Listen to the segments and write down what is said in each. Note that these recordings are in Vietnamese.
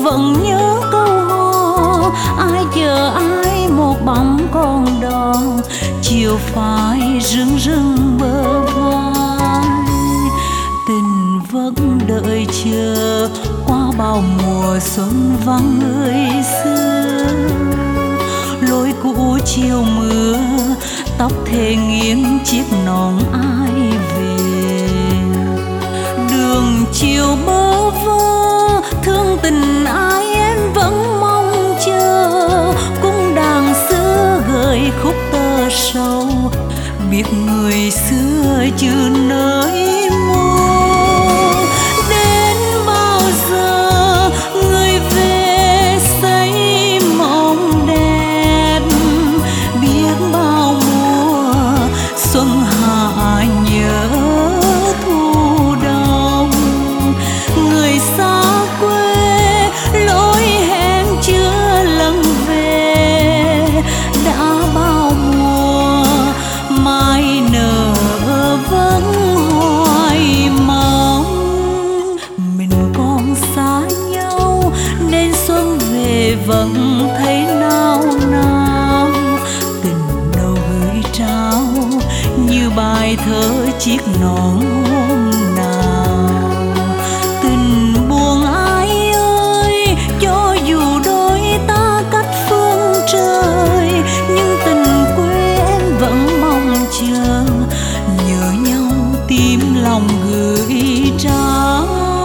vẫn nhớ câu hò, ai chờ ai một bóng con đò, chiều phai rưng rưng bờ vai. Tình vẫn đợi chờ qua bao mùa xuân vắng người xưa, lối cũ chiều mưa tóc thề nghiêng chiếc nón ai về. Đường chiều bơ vơ thương tình ai em vẫn mong chờ, cung đàn xưa gợi khúc tơ sầu, biết người xưa chưa nơi mua. Đến bao giờ người về xây mộng đẹp, biết bao mùa xuân hạ nhớ thu đông. Người xa quê lối hẹn chưa lần về, đã bao mùa mai nở vẫn hoài mong. Mình còn xa nhau nên xuân về vẫn thấy nao nao, tình đâu gửi trao như bài thơ chiếc nón hôm nào. Tình buồn ai ơi, cho dù đôi ta cách phương trời, nhưng tình quê em vẫn mong chờ, nhớ nhau tim lòng gửi trao.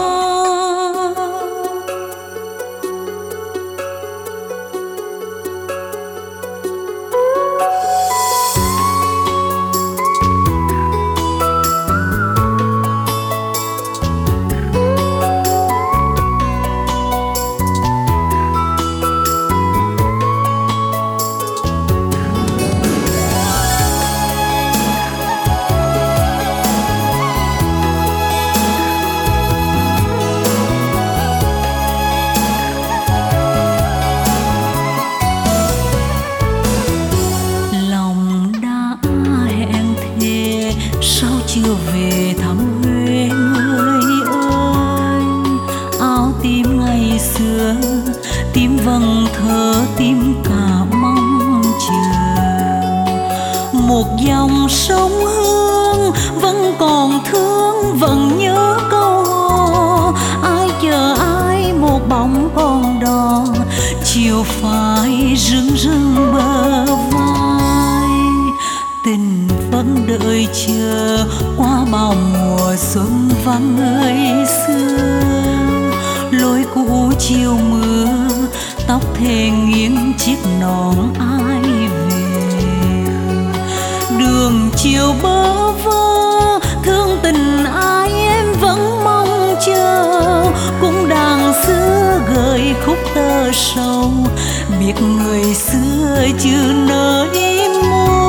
Chưa về thăm Huế người ơi, áo tím ngày xưa tím vầng thơ tím cả mong chờ. Một dòng sông Hương vẫn còn thương vẫn nhớ câu hò, ai chờ ai một bóng con đò, chiều phai rưng rưng bờ vai. Tình vẫn đợi chờ qua bao mùa xuân vắng người xưa, lối cũ chiều mưa tóc thề nghiêng chiếc nón ai về. Đường chiều bơ vơ thương tình ai em vẫn mong chờ, cung đàn xưa gợi khúc tơ sầu, biết người xưa chưa nơi mua.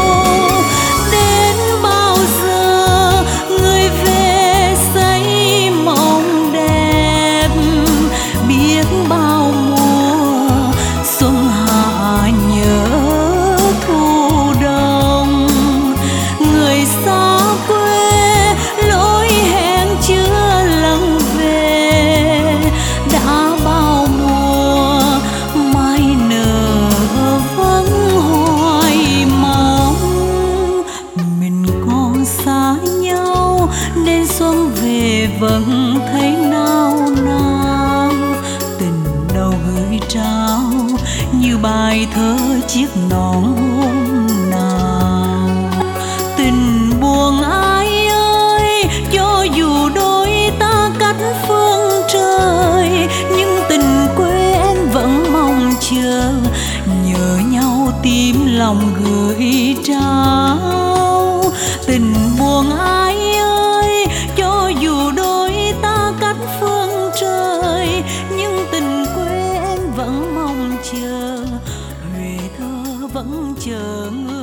Nên xuân về vẫn thấy nao nao, tình đâu gửi trao như bài thơ chiếc nón hôm nào. Tình buồn ai ơi, cho dù đôi ta cách phương trời, nhưng tình quê em vẫn mong chờ, nhớ nhau tim lòng gửi trao. Tình buồn ai ơi, cho dù đôi ta cách phương trời, nhưng tình quê em vẫn mong chờ, Huế thơ vẫn chờ người.